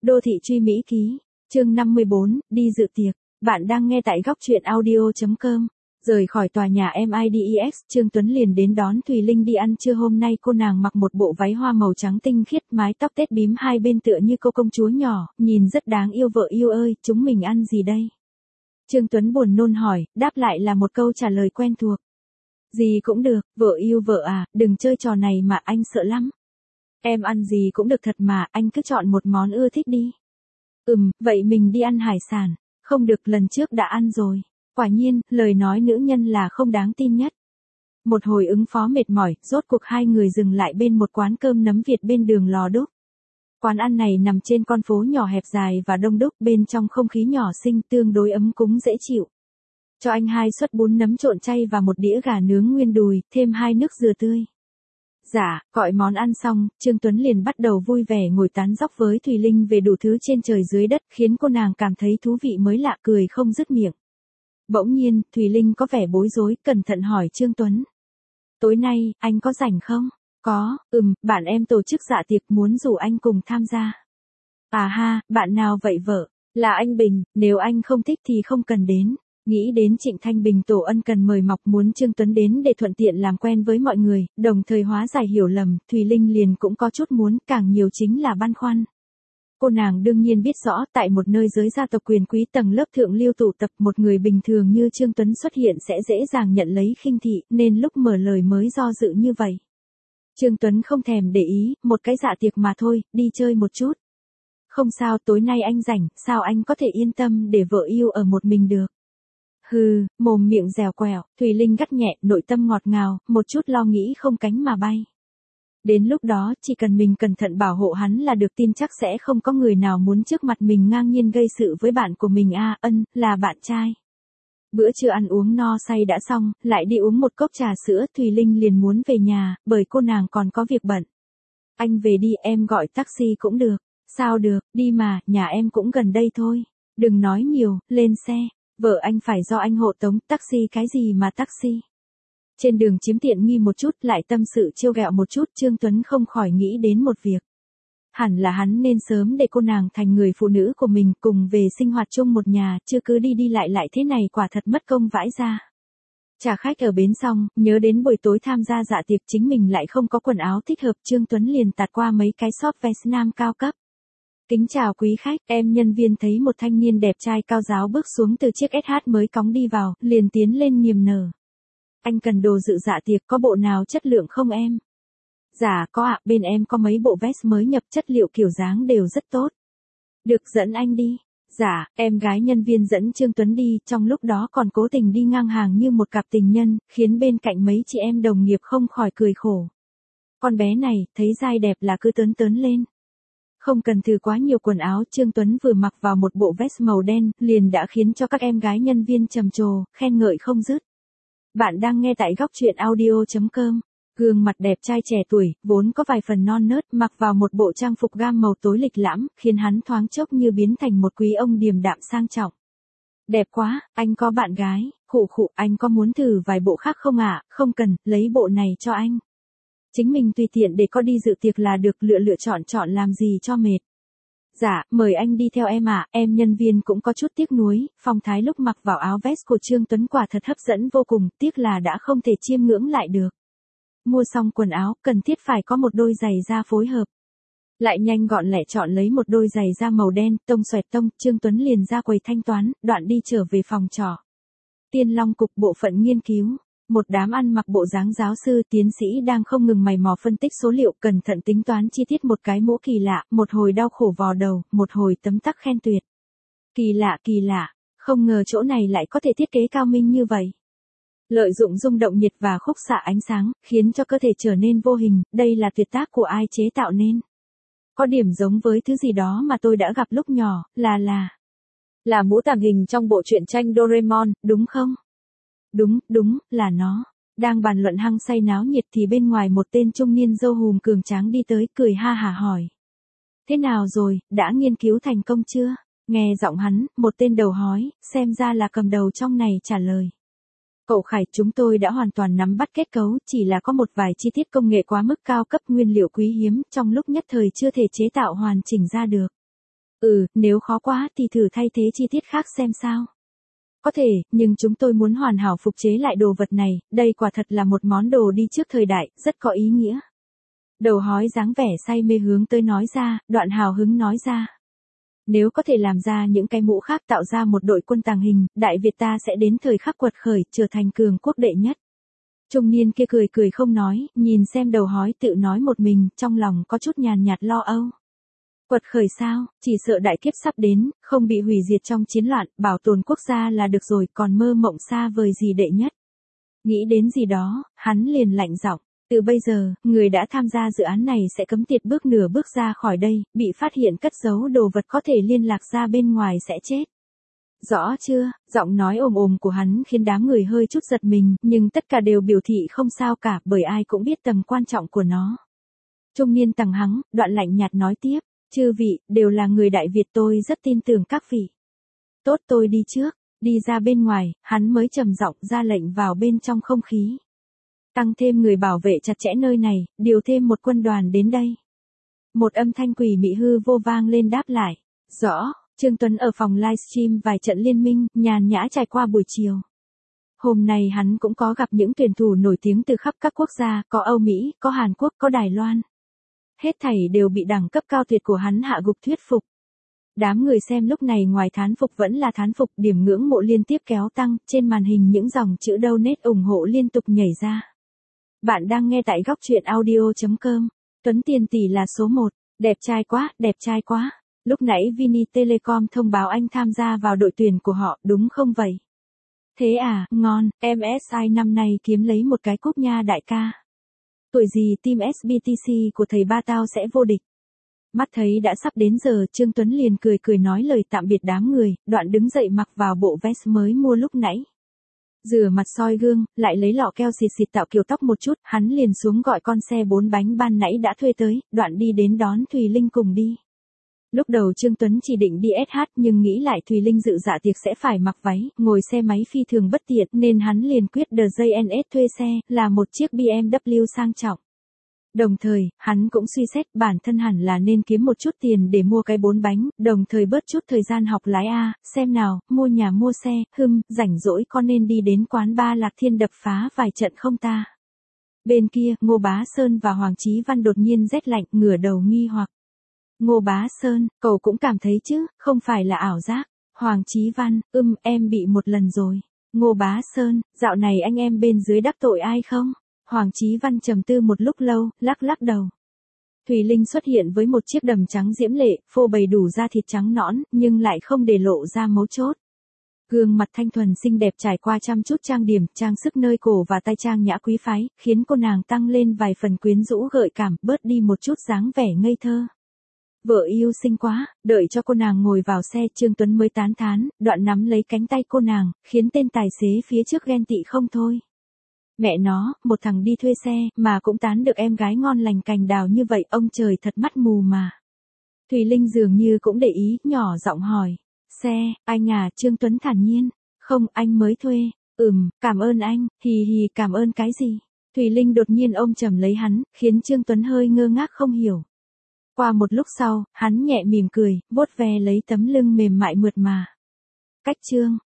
Đô thị truy Mỹ ký, chương 54, đi dự tiệc. Bạn đang nghe tại góc truyện audio.com. Rời khỏi tòa nhà MIDEX, Trương Tuấn liền đến đón Thùy Linh đi ăn trưa. Hôm nay cô nàng mặc một bộ váy hoa màu trắng tinh khiết, mái tóc tết bím hai bên tựa như cô công chúa nhỏ, nhìn rất đáng yêu. Vợ yêu ơi, chúng mình ăn gì đây? Trương Tuấn buồn nôn hỏi, đáp lại là một câu trả lời quen thuộc. Gì cũng được, vợ yêu vợ à, đừng chơi trò này mà anh sợ lắm. Em ăn gì cũng được thật mà, anh cứ chọn một món ưa thích đi. Vậy mình đi ăn hải sản. Không được, lần trước đã ăn rồi. Quả nhiên, lời nói nữ nhân là không đáng tin nhất. Một hồi ứng phó mệt mỏi, rốt cuộc hai người dừng lại bên một quán cơm nấm Việt bên đường Lò Đúc. Quán ăn này nằm trên con phố nhỏ hẹp dài và đông đúc, bên trong không khí nhỏ xinh tương đối ấm cúng dễ chịu. Cho anh 2 suất bún nấm trộn chay và một đĩa gà nướng nguyên đùi, thêm 2 nước dừa tươi. Dạ, gọi món ăn xong, Trương Tuấn liền bắt đầu vui vẻ ngồi tán dóc với Thùy Linh về đủ thứ trên trời dưới đất, khiến cô nàng cảm thấy thú vị mới lạ, cười không dứt miệng. Bỗng nhiên, Thùy Linh có vẻ bối rối, cẩn thận hỏi Trương Tuấn. Tối nay, anh có rảnh không? Có, bạn em tổ chức dạ tiệc muốn rủ anh cùng tham gia. À ha, bạn nào vậy vợ? Là anh Bình, nếu anh không thích thì không cần đến. Nghĩ đến Trịnh Thanh Bình tổ ân cần mời mọc muốn Trương Tuấn đến để thuận tiện làm quen với mọi người, đồng thời hóa giải hiểu lầm, Thùy Linh liền cũng có chút muốn, càng nhiều chính là băn khoăn. Cô nàng đương nhiên biết rõ, tại một nơi giới gia tộc quyền quý tầng lớp thượng lưu tụ tập, một người bình thường như Trương Tuấn xuất hiện sẽ dễ dàng nhận lấy khinh thị, nên lúc mở lời mới do dự như vậy. Trương Tuấn không thèm để ý, một cái dạ tiệc mà thôi, đi chơi một chút. Không sao, tối nay anh rảnh, sao anh có thể yên tâm để vợ yêu ở một mình được. Hừ, mồm miệng dẻo quẹo, Thùy Linh gắt nhẹ, nội tâm ngọt ngào, một chút lo nghĩ không cánh mà bay. Đến lúc đó, chỉ cần mình cẩn thận bảo hộ hắn là được, tin chắc sẽ không có người nào muốn trước mặt mình ngang nhiên gây sự với bạn của mình. Là bạn trai. Bữa trưa ăn uống no say đã xong, lại đi uống một cốc trà sữa, Thùy Linh liền muốn về nhà, bởi cô nàng còn có việc bận. Anh về đi, em gọi taxi cũng được. Sao được, đi mà, nhà em cũng gần đây thôi. Đừng nói nhiều, lên xe. Vợ anh phải do anh hộ tống, taxi cái gì mà taxi. Trên đường chiếm tiện nghi một chút, lại tâm sự trêu ghẹo một chút, Trương Tuấn không khỏi nghĩ đến một việc. Hẳn là hắn nên sớm để cô nàng thành người phụ nữ của mình, cùng về sinh hoạt chung một nhà, chứ cứ đi đi lại thế này quả thật mất công vãi ra. Trả khách ở bến xong, nhớ đến buổi tối tham gia dạ tiệc chính mình lại không có quần áo thích hợp, Trương Tuấn liền tạt qua mấy cái shop vest nam cao cấp. Kính chào quý khách, em nhân viên thấy một thanh niên đẹp trai cao ráo bước xuống từ chiếc SH mới cóng đi vào, liền tiến lên niềm nở. Anh cần đồ dự dạ tiệc, có bộ nào chất lượng không em? Dạ có ạ, bên em có mấy bộ vest mới nhập, chất liệu kiểu dáng đều rất tốt. Được, dẫn anh đi. Dạ, em gái nhân viên dẫn Trương Tuấn đi, trong lúc đó còn cố tình đi ngang hàng như một cặp tình nhân, khiến bên cạnh mấy chị em đồng nghiệp không khỏi cười khổ. Con bé này, thấy dai đẹp là cứ tớn lên. Không cần thử quá nhiều quần áo, Trương Tuấn vừa mặc vào một bộ vest màu đen, liền đã khiến cho các em gái nhân viên trầm trồ, khen ngợi không dứt. Bạn đang nghe tại góc truyện audio.com. Gương mặt đẹp trai trẻ tuổi, vốn có vài phần non nớt, mặc vào một bộ trang phục gam màu tối lịch lãm, khiến hắn thoáng chốc như biến thành một quý ông điềm đạm sang trọng. Đẹp quá, anh có bạn gái, khụ, anh có muốn thử vài bộ khác không ạ? Không cần, lấy bộ này cho anh. Chính mình tùy tiện để có đi dự tiệc là được, lựa chọn làm gì cho mệt. Dạ, mời anh đi theo em ạ. Em nhân viên cũng có chút tiếc nuối, phong thái lúc mặc vào áo vest của Trương Tuấn quả thật hấp dẫn vô cùng, tiếc là đã không thể chiêm ngưỡng lại được. Mua xong quần áo, cần thiết phải có một đôi giày da phối hợp. Lại nhanh gọn lẹ chọn lấy một đôi giày da màu đen, tông xoẹt tông, Trương Tuấn liền ra quầy thanh toán, đoạn đi trở về phòng trọ. Tiên Long cục bộ phận nghiên cứu. Một đám ăn mặc bộ dáng giáo sư tiến sĩ đang không ngừng mày mò phân tích số liệu, cẩn thận tính toán chi tiết một cái mũ kỳ lạ, một hồi đau khổ vò đầu, một hồi tấm tắc khen tuyệt. Kỳ lạ, không ngờ chỗ này lại có thể thiết kế cao minh như vậy. Lợi dụng rung động nhiệt và khúc xạ ánh sáng, khiến cho cơ thể trở nên vô hình, đây là tuyệt tác của ai chế tạo nên? Có điểm giống với thứ gì đó mà tôi đã gặp lúc nhỏ, là mũ tàng hình trong bộ truyện tranh Doraemon, đúng không? Đúng, là nó. Đang bàn luận hăng say náo nhiệt thì bên ngoài một tên trung niên râu hùm cường tráng đi tới, cười ha hả hỏi. Thế nào rồi, đã nghiên cứu thành công chưa? Nghe giọng hắn, một tên đầu hói, xem ra là cầm đầu trong này trả lời. Cậu Khải, chúng tôi đã hoàn toàn nắm bắt kết cấu, chỉ là có một vài chi tiết công nghệ quá mức cao cấp, nguyên liệu quý hiếm, trong lúc nhất thời chưa thể chế tạo hoàn chỉnh ra được. Nếu khó quá thì thử thay thế chi tiết khác xem sao. Có thể, nhưng chúng tôi muốn hoàn hảo phục chế lại đồ vật này, đây quả thật là một món đồ đi trước thời đại, rất có ý nghĩa. Đầu hói dáng vẻ say mê hướng tới nói ra, Đoạn hào hứng nói ra. Nếu có thể làm ra những cái mũ khác tạo ra một đội quân tàng hình, Đại Việt ta sẽ đến thời khắc quật khởi, trở thành cường quốc đệ nhất. Trung niên kia cười cười không nói, nhìn xem đầu hói tự nói một mình, trong lòng có chút nhàn nhạt lo âu. Quật khởi sao, chỉ sợ đại kiếp sắp đến, không bị hủy diệt trong chiến loạn, bảo tồn quốc gia là được rồi, còn mơ mộng xa vời gì đệ nhất. Nghĩ đến gì đó, hắn liền lạnh giọng. Từ bây giờ, người đã tham gia dự án này sẽ cấm tiệt bước nửa bước ra khỏi đây, bị phát hiện cất giấu đồ vật có thể liên lạc ra bên ngoài sẽ chết. Rõ chưa, giọng nói ồm ồm của hắn khiến đám người hơi chút giật mình, nhưng tất cả đều biểu thị không sao cả, bởi ai cũng biết tầm quan trọng của nó. Trung niên tằng hắng, Đoạn lạnh nhạt nói tiếp, chư vị, đều là người Đại Việt, tôi rất tin tưởng các vị. Tốt, tôi đi trước, đi ra bên ngoài, hắn mới trầm giọng ra lệnh vào bên trong không khí. Tăng thêm người bảo vệ chặt chẽ nơi này, điều thêm một quân đoàn đến đây. Một âm thanh quỷ mị hư vô vang lên đáp lại. Rõ, Trương Tuấn ở phòng livestream vài trận liên minh, nhàn nhã trải qua buổi chiều. Hôm nay hắn cũng có gặp những tuyển thủ nổi tiếng từ khắp các quốc gia, có Âu Mỹ, có Hàn Quốc, có Đài Loan. Hết thảy đều bị đẳng cấp cao tuyệt của hắn hạ gục thuyết phục. Đám người xem lúc này ngoài thán phục vẫn là thán phục, điểm ngưỡng mộ liên tiếp kéo tăng, trên màn hình những dòng chữ donate ủng hộ liên tục nhảy ra. Bạn đang nghe tại góc truyện audio.com. Tuấn Tiền Tỷ là số 1, đẹp trai quá, đẹp trai quá. Lúc nãy Vini Telecom thông báo anh tham gia vào đội tuyển của họ, đúng không vậy? Thế à, ngon, MSI năm nay kiếm lấy một cái cúp nha đại ca. Tuổi gì team SBTC của thầy ba tao sẽ vô địch. Mắt thấy đã sắp đến giờ, Trương Tuấn liền cười cười nói lời tạm biệt đám người, Đoạn đứng dậy mặc vào bộ vest mới mua lúc nãy. Rửa mặt soi gương, lại lấy lọ keo xịt xịt tạo kiểu tóc một chút, hắn liền xuống gọi con xe 4 bánh ban nãy đã thuê tới, Đoạn đi đến đón Thùy Linh cùng đi. Lúc đầu Trương Tuấn chỉ định đi SH nhưng nghĩ lại Thùy Linh dự dạ tiệc sẽ phải mặc váy, ngồi xe máy phi thường bất tiện nên hắn liền quyết DJNS thuê xe, là một chiếc BMW sang trọng. Đồng thời, hắn cũng suy xét bản thân hẳn là nên kiếm một chút tiền để mua cái 4 bánh, đồng thời bớt chút thời gian học lái xem nào, mua nhà mua xe, rảnh rỗi con nên đi đến quán bar Lạc Thiên đập phá vài trận không ta. Bên kia, Ngô Bá Sơn và Hoàng Chí Văn đột nhiên rét lạnh, ngửa đầu nghi hoặc. Ngô Bá Sơn, cậu cũng cảm thấy chứ, không phải là ảo giác. Hoàng Chí Văn, em bị một lần rồi. Ngô Bá Sơn, dạo này anh em bên dưới đắc tội ai không? Hoàng Chí Văn trầm tư một lúc lâu, lắc đầu. Thùy Linh xuất hiện với một chiếc đầm trắng diễm lệ, phô bày đủ da thịt trắng nõn, nhưng lại không để lộ ra mấu chốt. Gương mặt thanh thuần xinh đẹp trải qua chăm chút trang điểm, trang sức nơi cổ và tay trang nhã quý phái, khiến cô nàng tăng lên vài phần quyến rũ gợi cảm, bớt đi một chút dáng vẻ ngây thơ. Vợ yêu xinh quá, đợi cho cô nàng ngồi vào xe, Trương Tuấn mới tán thán, Đoạn nắm lấy cánh tay cô nàng, khiến tên tài xế phía trước ghen tị không thôi. Mẹ nó, một thằng đi thuê xe, mà cũng tán được em gái ngon lành cành đào như vậy, ông trời thật mắt mù mà. Thùy Linh dường như cũng để ý, nhỏ giọng hỏi. Xe, anh à, Trương Tuấn thản nhiên. Không, anh mới thuê. Cảm ơn anh, hì cảm ơn cái gì? Thùy Linh đột nhiên ôm chầm lấy hắn, khiến Trương Tuấn hơi ngơ ngác không hiểu. Qua một lúc sau, hắn nhẹ mỉm cười, vuốt ve lấy tấm lưng mềm mại mượt mà. Cách Trương